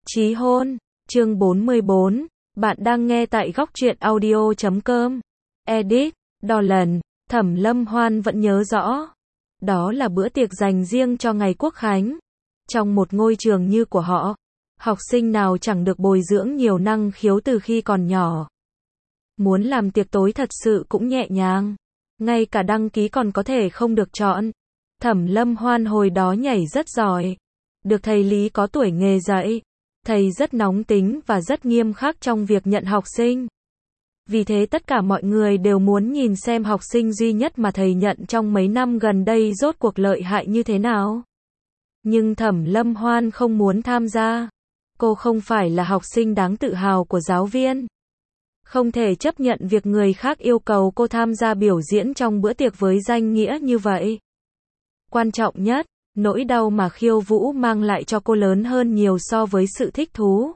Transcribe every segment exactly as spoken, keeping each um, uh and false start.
Chí hôn, chương bốn mươi bốn, bạn đang nghe tại góc truyện audio chấm com. Edit, Dolan, Thẩm Lâm Hoan vẫn nhớ rõ. Đó là bữa tiệc dành riêng cho ngày Quốc khánh. Trong một ngôi trường như của họ, học sinh nào chẳng được bồi dưỡng nhiều năng khiếu từ khi còn nhỏ. Muốn làm tiệc tối thật sự cũng nhẹ nhàng. Ngay cả đăng ký còn có thể không được chọn. Thẩm Lâm Hoan hồi đó nhảy rất giỏi. Được thầy Lý có tuổi nghề dạy. Thầy rất nóng tính và rất nghiêm khắc trong việc nhận học sinh. Vì thế tất cả mọi người đều muốn nhìn xem học sinh duy nhất mà thầy nhận trong mấy năm gần đây rốt cuộc lợi hại như thế nào. Nhưng Thẩm Lâm Hoan không muốn tham gia. Cô không phải là học sinh đáng tự hào của giáo viên. Không thể chấp nhận việc người khác yêu cầu cô tham gia biểu diễn trong bữa tiệc với danh nghĩa như vậy. Quan trọng nhất, nỗi đau mà khiêu vũ mang lại cho cô lớn hơn nhiều so với sự thích thú.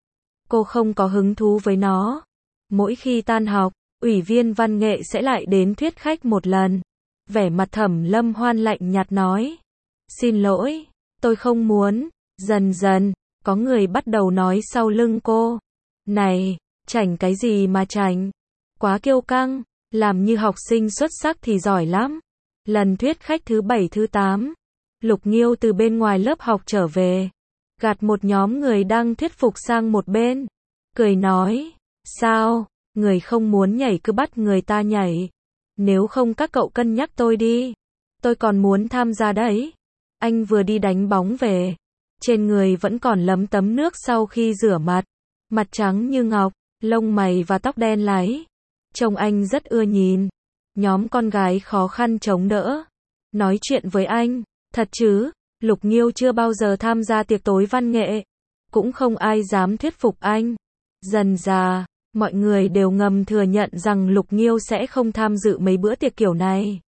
Cô không có hứng thú với nó. Mỗi khi tan học, ủy viên văn nghệ sẽ lại đến thuyết khách một lần. Vẻ mặt Thẩm Lâm Hoan lạnh nhạt nói. Xin lỗi, tôi không muốn. Dần dần, có người bắt đầu nói sau lưng cô. Này, chảnh cái gì mà chảnh? Quá kiêu căng, làm như học sinh xuất sắc thì giỏi lắm. Lần thuyết khách thứ bảy thứ tám, Lục Nghiêu từ bên ngoài lớp học trở về, gạt một nhóm người đang thuyết phục sang một bên, cười nói, sao, người không muốn nhảy cứ bắt người ta nhảy, nếu không các cậu cân nhắc tôi đi, tôi còn muốn tham gia đấy. Anh vừa đi đánh bóng về, trên người vẫn còn lấm tấm nước sau khi rửa mặt, mặt trắng như ngọc, lông mày và tóc đen láy, trông anh rất ưa nhìn. Nhóm con gái khó khăn chống đỡ, nói chuyện với anh. Thật chứ, Lục Nghiêu chưa bao giờ tham gia tiệc tối văn nghệ. Cũng không ai dám thuyết phục anh. Dần dà, mọi người đều ngầm thừa nhận rằng Lục Nghiêu sẽ không tham dự mấy bữa tiệc kiểu này.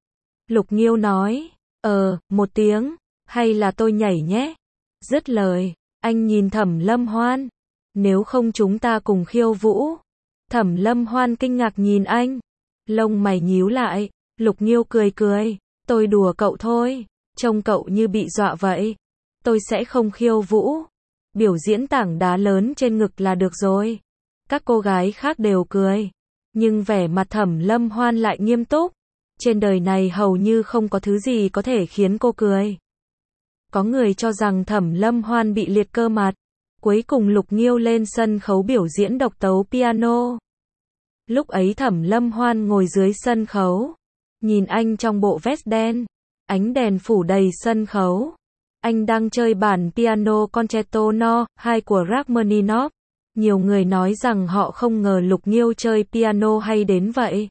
Lục Nghiêu nói, ờ, một tiếng, hay là tôi nhảy nhé. Dứt lời, anh nhìn Thẩm Lâm Hoan. Nếu không chúng ta cùng khiêu vũ. Thẩm Lâm Hoan kinh ngạc nhìn anh. Lông mày nhíu lại, Lục Nghiêu cười cười. Tôi đùa cậu thôi. Trông cậu như bị dọa vậy. Tôi sẽ không khiêu vũ. Biểu diễn tảng đá lớn trên ngực là được rồi. Các cô gái khác đều cười. Nhưng vẻ mặt Thẩm Lâm Hoan lại nghiêm túc. Trên đời này hầu như không có thứ gì có thể khiến cô cười. Có người cho rằng Thẩm Lâm Hoan bị liệt cơ mặt. Cuối cùng Lục Nghiêu lên sân khấu biểu diễn độc tấu piano. Lúc ấy Thẩm Lâm Hoan ngồi dưới sân khấu. Nhìn anh trong bộ vest đen. Ánh đèn phủ đầy sân khấu. Anh đang chơi bản piano Concerto No. hai của Rachmaninoff. Nhiều người nói rằng họ không ngờ Lục Nghiêu chơi piano hay đến vậy.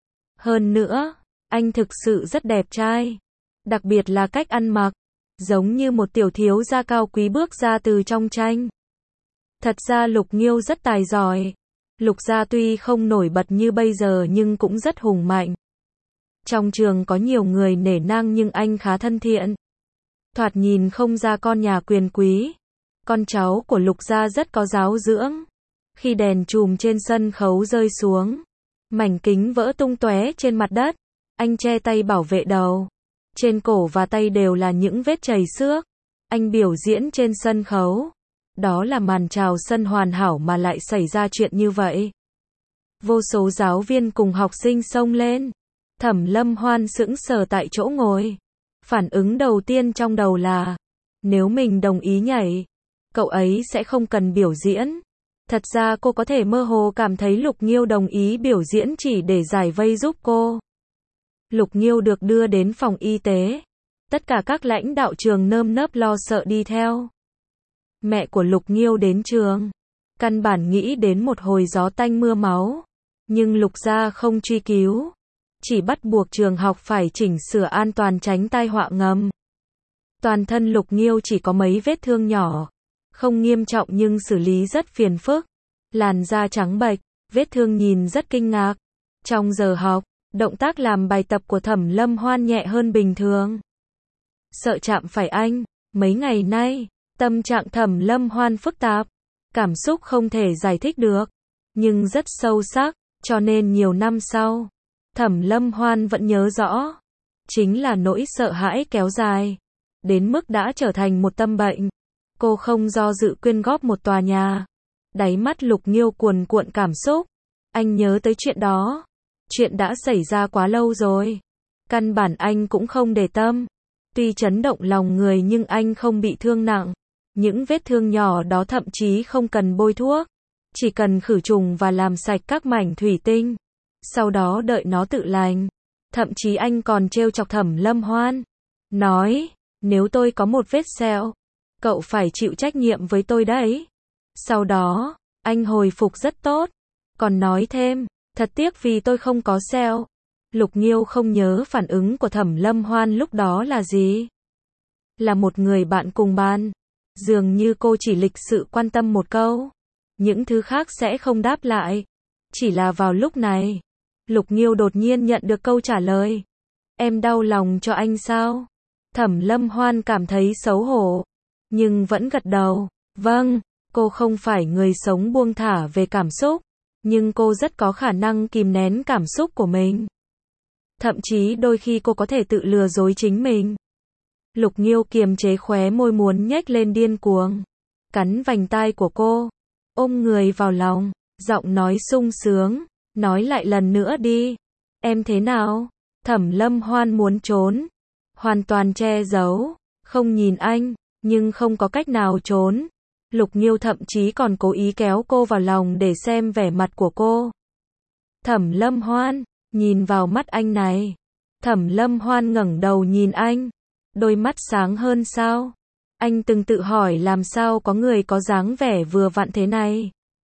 Hơn nữa, anh thực sự rất đẹp trai. Đặc biệt là cách ăn mặc. Giống như một tiểu thiếu gia cao quý bước ra từ trong tranh. Thật ra Lục Nghiêu rất tài giỏi. Lục gia tuy không nổi bật như bây giờ nhưng cũng rất hùng mạnh. Trong trường có nhiều người nể nang nhưng anh khá thân thiện. Thoạt nhìn không ra con nhà quyền quý. Con cháu của Lục gia rất có giáo dưỡng. Khi đèn chùm trên sân khấu rơi xuống, mảnh kính vỡ tung tóe trên mặt đất, anh che tay bảo vệ đầu. Trên cổ và tay đều là những vết chảy xước. Anh biểu diễn trên sân khấu. Đó là màn chào sân hoàn hảo mà lại xảy ra chuyện như vậy. Vô số giáo viên cùng học sinh xông lên. Thẩm Lâm Hoan sững sờ tại chỗ ngồi. Phản ứng đầu tiên trong đầu là, nếu mình đồng ý nhảy, cậu ấy sẽ không cần biểu diễn. Thật ra cô có thể mơ hồ cảm thấy Lục Nghiêu đồng ý biểu diễn chỉ để giải vây giúp cô. Lục Nghiêu được đưa đến phòng y tế. Tất cả các lãnh đạo trường nơm nớp lo sợ đi theo. Mẹ của Lục Nghiêu đến trường. Căn bản nghĩ đến một hồi gió tanh mưa máu. Nhưng Lục gia không truy cứu. Chỉ bắt buộc trường học phải chỉnh sửa an toàn tránh tai họa ngầm. Toàn thân Lục Nghiêu chỉ có mấy vết thương nhỏ. Không nghiêm trọng nhưng xử lý rất phiền phức. Làn da trắng bệch, vết thương nhìn rất kinh ngạc. Trong giờ học, động tác làm bài tập của Thẩm Lâm Hoan nhẹ hơn bình thường. Sợ chạm phải anh. Mấy ngày nay, tâm trạng Thẩm Lâm Hoan phức tạp. Cảm xúc không thể giải thích được. Nhưng rất sâu sắc, cho nên nhiều năm sau, Thẩm Lâm Hoan vẫn nhớ rõ. Chính là nỗi sợ hãi kéo dài. Đến mức đã trở thành một tâm bệnh. Cô không do dự quyên góp một tòa nhà. Đáy mắt Lục Nghiêu cuồn cuộn cảm xúc. Anh nhớ tới chuyện đó. Chuyện đã xảy ra quá lâu rồi. Căn bản anh cũng không để tâm. Tuy chấn động lòng người nhưng anh không bị thương nặng. Những vết thương nhỏ đó thậm chí không cần bôi thuốc. Chỉ cần khử trùng và làm sạch các mảnh thủy tinh. Sau đó đợi nó tự lành. Thậm chí anh còn trêu chọc Thẩm Lâm Hoan. Nói, nếu tôi có một vết sẹo, cậu phải chịu trách nhiệm với tôi đấy. Sau đó, anh hồi phục rất tốt. Còn nói thêm, thật tiếc vì tôi không có sẹo. Lục Nghiêu không nhớ phản ứng của Thẩm Lâm Hoan lúc đó là gì. Là một người bạn cùng ban. Dường như cô chỉ lịch sự quan tâm một câu. Những thứ khác sẽ không đáp lại. Chỉ là vào lúc này, Lục Nghiêu đột nhiên nhận được câu trả lời. Em đau lòng cho anh sao? Thẩm Lâm Hoan cảm thấy xấu hổ. Nhưng vẫn gật đầu. Vâng, cô không phải người sống buông thả về cảm xúc. Nhưng cô rất có khả năng kìm nén cảm xúc của mình. Thậm chí đôi khi cô có thể tự lừa dối chính mình. Lục Nghiêu kiềm chế khóe môi muốn nhếch lên điên cuồng. Cắn vành tai của cô. Ôm người vào lòng. Giọng nói sung sướng. Nói lại lần nữa đi. Em thế nào? Thẩm Lâm Hoan muốn trốn. Hoàn toàn che giấu. Không nhìn anh. Nhưng không có cách nào trốn. Lục Nghiêu thậm chí còn cố ý kéo cô vào lòng để xem vẻ mặt của cô. Thẩm Lâm Hoan. Nhìn vào mắt anh này. Thẩm Lâm Hoan ngẩng đầu nhìn anh. Đôi mắt sáng hơn sao? Anh từng tự hỏi làm sao có người có dáng vẻ vừa vặn thế này.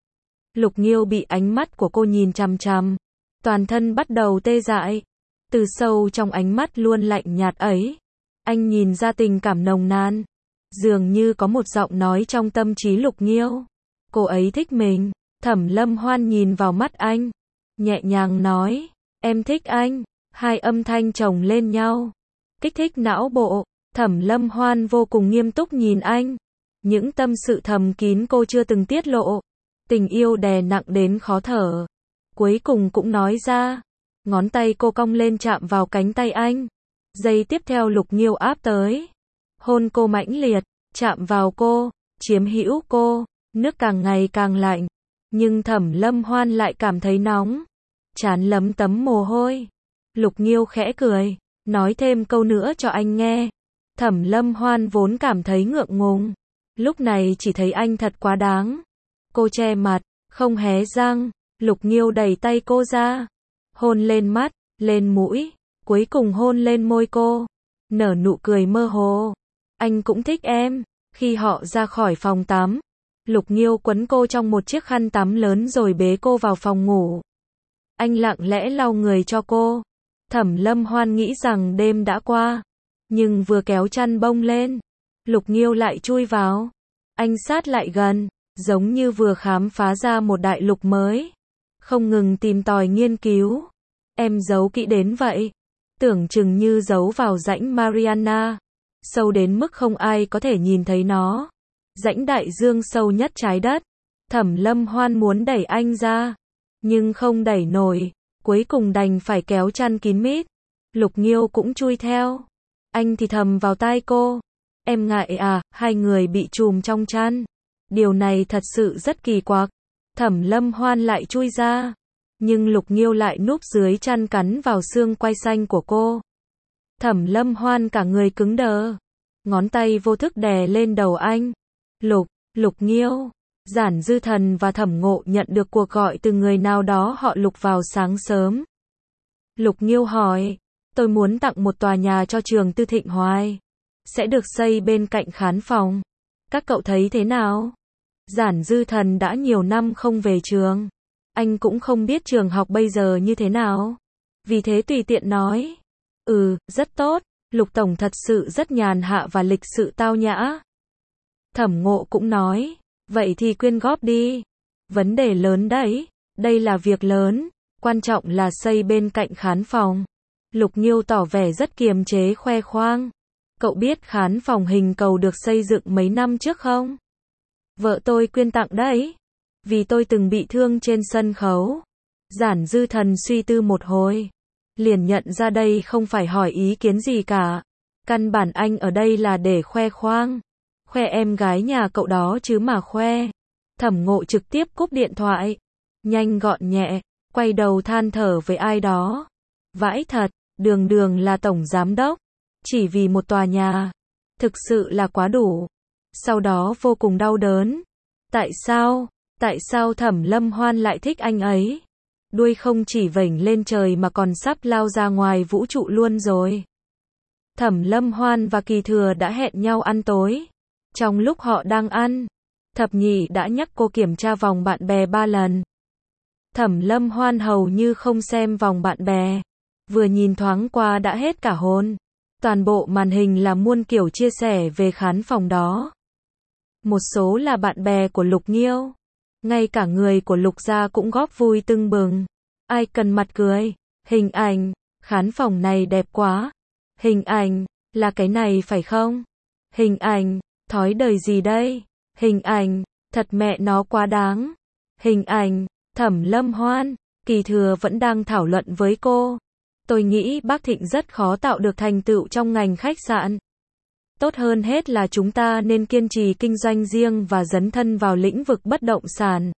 Lục Nghiêu bị ánh mắt của cô nhìn chằm chằm. Toàn thân bắt đầu tê dại. Từ sâu trong ánh mắt luôn lạnh nhạt ấy. Anh nhìn ra tình cảm nồng nàn. Dường như có một giọng nói trong tâm trí Lục Nghiêu. Cô ấy thích mình. Thẩm Lâm Hoan nhìn vào mắt anh. Nhẹ nhàng nói. Em thích anh. Hai âm thanh chồng lên nhau. Kích thích não bộ. Thẩm Lâm Hoan vô cùng nghiêm túc nhìn anh. Những tâm sự thầm kín cô chưa từng tiết lộ. Tình yêu đè nặng đến khó thở. Cuối cùng cũng nói ra. Ngón tay cô cong lên chạm vào cánh tay anh. Giây tiếp theo Lục Nghiêu áp tới. Hôn cô mãnh liệt. Chạm vào cô. Chiếm hữu cô. Nước càng ngày càng lạnh. Nhưng Thẩm Lâm Hoan lại cảm thấy nóng. Trán lấm tấm mồ hôi. Lục Nghiêu khẽ cười. Nói thêm câu nữa cho anh nghe. Thẩm Lâm Hoan vốn cảm thấy ngượng ngùng. Lúc này chỉ thấy anh thật quá đáng. Cô che mặt, không hé răng. Lục Nghiêu đẩy tay cô ra. Hôn lên mắt, lên mũi. Cuối cùng hôn lên môi cô. Nở nụ cười mơ hồ. Anh cũng thích em. Khi họ ra khỏi phòng tắm. Lục Nghiêu quấn cô trong một chiếc khăn tắm lớn rồi bế cô vào phòng ngủ. Anh lặng lẽ lau người cho cô. Thẩm Lâm Hoan nghĩ rằng đêm đã qua. Nhưng vừa kéo chăn bông lên. Lục Nghiêu lại chui vào. Anh sát lại gần. Giống như vừa khám phá ra một đại lục mới. Không ngừng tìm tòi nghiên cứu. Em giấu kỹ đến vậy. Tưởng chừng như giấu vào rãnh Mariana. Sâu đến mức không ai có thể nhìn thấy nó. Rãnh đại dương sâu nhất trái đất. Thẩm Lâm Hoan muốn đẩy anh ra. Nhưng không đẩy nổi. Cuối cùng đành phải kéo chăn kín mít. Lục Nghiêu cũng chui theo. Anh thì thầm vào tai cô. Em ngại à, hai người bị chùm trong chăn. Điều này thật sự rất kỳ quặc. Thẩm Lâm Hoan lại chui ra. Nhưng Lục Nghiêu lại núp dưới chăn cắn vào xương quai xanh của cô. Thẩm Lâm Hoan cả người cứng đờ. Ngón tay vô thức đè lên đầu anh. Lục, Lục Nghiêu. Giản Dư Thần và Thẩm Ngộ nhận được cuộc gọi từ người nào đó họ Lục vào sáng sớm. Lục Nghiêu hỏi. Tôi muốn tặng một tòa nhà cho trường Tư Thịnh Hoài. Sẽ được xây bên cạnh khán phòng. Các cậu thấy thế nào? Giản Dư Thần đã nhiều năm không về trường. Anh cũng không biết trường học bây giờ như thế nào. Vì thế tùy tiện nói. Ừ, rất tốt. Lục Tổng thật sự rất nhàn hạ và lịch sự tao nhã. Thẩm Ngộ cũng nói. Vậy thì quyên góp đi. Vấn đề lớn đấy. Đây là việc lớn. Quan trọng là xây bên cạnh khán phòng. Lục Nghiêu tỏ vẻ rất kiềm chế khoe khoang. Cậu biết khán phòng hình cầu được xây dựng mấy năm trước không? Vợ tôi quyên tặng đấy. Vì tôi từng bị thương trên sân khấu. Giản Dư Thần suy tư một hồi. Liền nhận ra đây không phải hỏi ý kiến gì cả. Căn bản anh ở đây là để khoe khoang. Khoe em gái nhà cậu đó chứ mà khoe. Thẩm Ngộ trực tiếp cúp điện thoại. Nhanh gọn nhẹ, quay đầu than thở với ai đó. Vãi thật, đường đường là tổng giám đốc. Chỉ vì một tòa nhà. Thực sự là quá đủ. Sau đó vô cùng đau đớn. Tại sao? Tại sao Thẩm Lâm Hoan lại thích anh ấy? Đuôi không chỉ vểnh lên trời mà còn sắp lao ra ngoài vũ trụ luôn rồi. Thẩm Lâm Hoan và Kỳ Thừa đã hẹn nhau ăn tối. Trong lúc họ đang ăn, Thập Nhị đã nhắc cô kiểm tra vòng bạn bè ba lần. Thẩm Lâm Hoan hầu như không xem vòng bạn bè. Vừa nhìn thoáng qua đã hết cả hồn. Toàn bộ màn hình là muôn kiểu chia sẻ về khán phòng đó. Một số là bạn bè của Lục Nghiêu. Ngay cả người của Lục gia cũng góp vui tưng bừng. Ai cần mặt cười. Hình ảnh, khán phòng này đẹp quá. Hình ảnh, là cái này phải không? Hình ảnh, thói đời gì đây? Hình ảnh, thật mẹ nó quá đáng. Hình ảnh, Thẩm Lâm Hoan, Kỳ Thừa vẫn đang thảo luận với cô. Tôi nghĩ bác Thịnh rất khó tạo được thành tựu trong ngành khách sạn. Tốt hơn hết là chúng ta nên kiên trì kinh doanh riêng và dấn thân vào lĩnh vực bất động sản.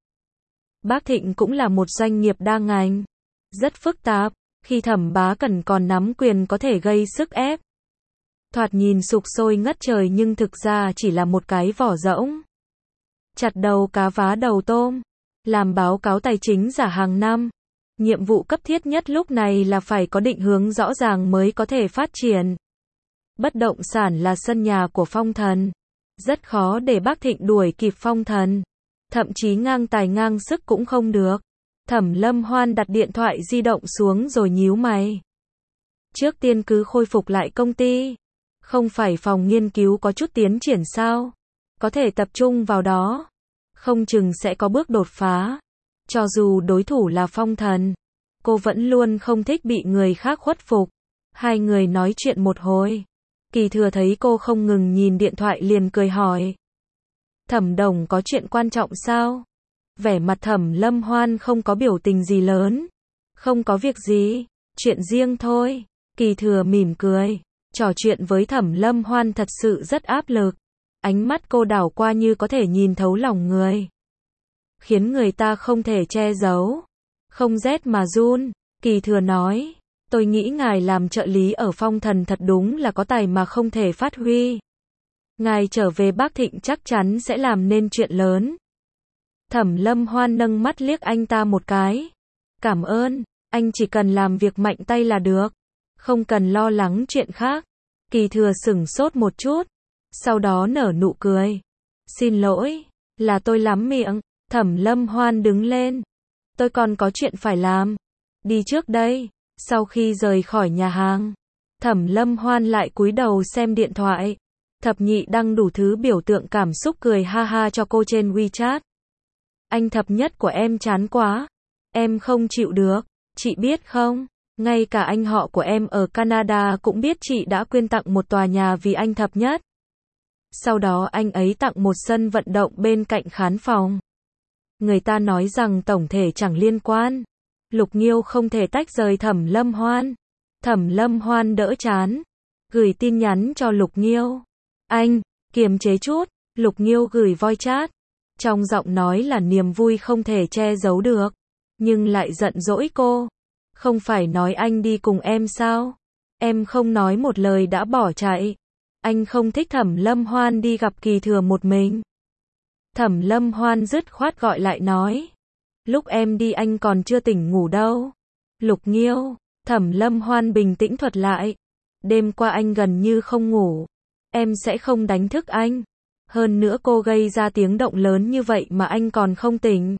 Bác Thịnh cũng là một doanh nghiệp đa ngành. Rất phức tạp, khi Thẩm Bá Cẩn còn nắm quyền có thể gây sức ép. Thoạt nhìn sục sôi ngất trời nhưng thực ra chỉ là một cái vỏ rỗng. Chặt đầu cá vá đầu tôm. Làm báo cáo tài chính giả hàng năm. Nhiệm vụ cấp thiết nhất lúc này là phải có định hướng rõ ràng mới có thể phát triển. Bất động sản là sân nhà của Phong Thần. Rất khó để bác Thịnh đuổi kịp Phong Thần. Thậm chí ngang tài ngang sức cũng không được. Thẩm Lâm Hoan đặt điện thoại di động xuống rồi nhíu mày. Trước tiên cứ khôi phục lại công ty. Không phải phòng nghiên cứu có chút tiến triển sao? Có thể tập trung vào đó. Không chừng sẽ có bước đột phá. Cho dù đối thủ là Phong Thần, cô vẫn luôn không thích bị người khác khuất phục. Hai người nói chuyện một hồi. Kỳ Thừa thấy cô không ngừng nhìn điện thoại liền cười hỏi. Thẩm Đồng có chuyện quan trọng sao? Vẻ mặt Thẩm Lâm Hoan không có biểu tình gì lớn. Không có việc gì, chuyện riêng thôi. Kỳ Thừa mỉm cười. Trò chuyện với Thẩm Lâm Hoan thật sự rất áp lực. Ánh mắt cô đảo qua như có thể nhìn thấu lòng người. Khiến người ta không thể che giấu. Không rét mà run. Kỳ Thừa nói. Tôi nghĩ ngài làm trợ lý ở Phong Thần thật đúng là có tài mà không thể phát huy. Ngài trở về Bắc Thịnh chắc chắn sẽ làm nên chuyện lớn. Thẩm Lâm Hoan nâng mắt liếc anh ta một cái. Cảm ơn, anh chỉ cần làm việc mạnh tay là được. Không cần lo lắng chuyện khác. Kỳ Thừa sửng sốt một chút. Sau đó nở nụ cười. Xin lỗi, là tôi lắm miệng. Thẩm Lâm Hoan đứng lên. Tôi còn có chuyện phải làm. Đi trước đây. Sau khi rời khỏi nhà hàng, Thẩm Lâm Hoan lại cúi đầu xem điện thoại. Thập Nhị đăng đủ thứ biểu tượng cảm xúc cười ha ha cho cô trên WeChat. Anh Thập Nhất của em chán quá. Em không chịu được. Chị biết không, ngay cả anh họ của em ở Canada cũng biết chị đã quyên tặng một tòa nhà vì anh Thập Nhất. Sau đó anh ấy tặng một sân vận động bên cạnh khán phòng. Người ta nói rằng tổng thể chẳng liên quan. Lục Nghiêu không thể tách rời Thẩm Lâm Hoan. Thẩm Lâm Hoan đỡ chán. Gửi tin nhắn cho Lục Nghiêu. Anh, kiềm chế chút. Lục Nghiêu gửi voice chat. Trong giọng nói là niềm vui không thể che giấu được. Nhưng lại giận dỗi cô. Không phải nói anh đi cùng em sao? Em không nói một lời đã bỏ chạy. Anh không thích Thẩm Lâm Hoan đi gặp Kỳ Thừa một mình. Thẩm Lâm Hoan dứt khoát gọi lại nói. Lúc em đi anh còn chưa tỉnh ngủ đâu. Lục Nghiêu, Thẩm Lâm Hoan bình tĩnh thuật lại. Đêm qua anh gần như không ngủ. Em sẽ không đánh thức anh. Hơn nữa cô gây ra tiếng động lớn như vậy mà anh còn không tỉnh.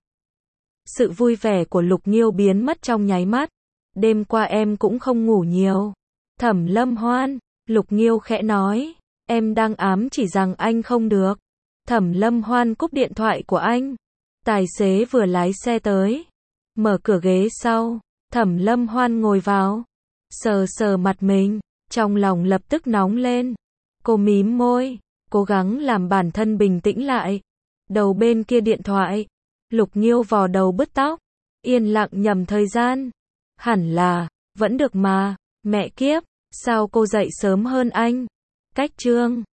Sự vui vẻ của Lục Nghiêu biến mất trong nháy mắt. Đêm qua em cũng không ngủ nhiều. Thẩm Lâm Hoan, Lục Nghiêu khẽ nói. Em đang ám chỉ rằng anh không được. Thẩm Lâm Hoan cúp điện thoại của anh. Tài xế vừa lái xe tới. Mở cửa ghế sau. Thẩm Lâm Hoan ngồi vào. Sờ sờ mặt mình. Trong lòng lập tức nóng lên. Cô mím môi. Cố gắng làm bản thân bình tĩnh lại. Đầu bên kia điện thoại. Lục Nghiêu vò đầu bứt tóc. Yên lặng nhầm thời gian. Hẳn là, vẫn được mà. Mẹ kiếp, sao cô dậy sớm hơn anh? Cách chương.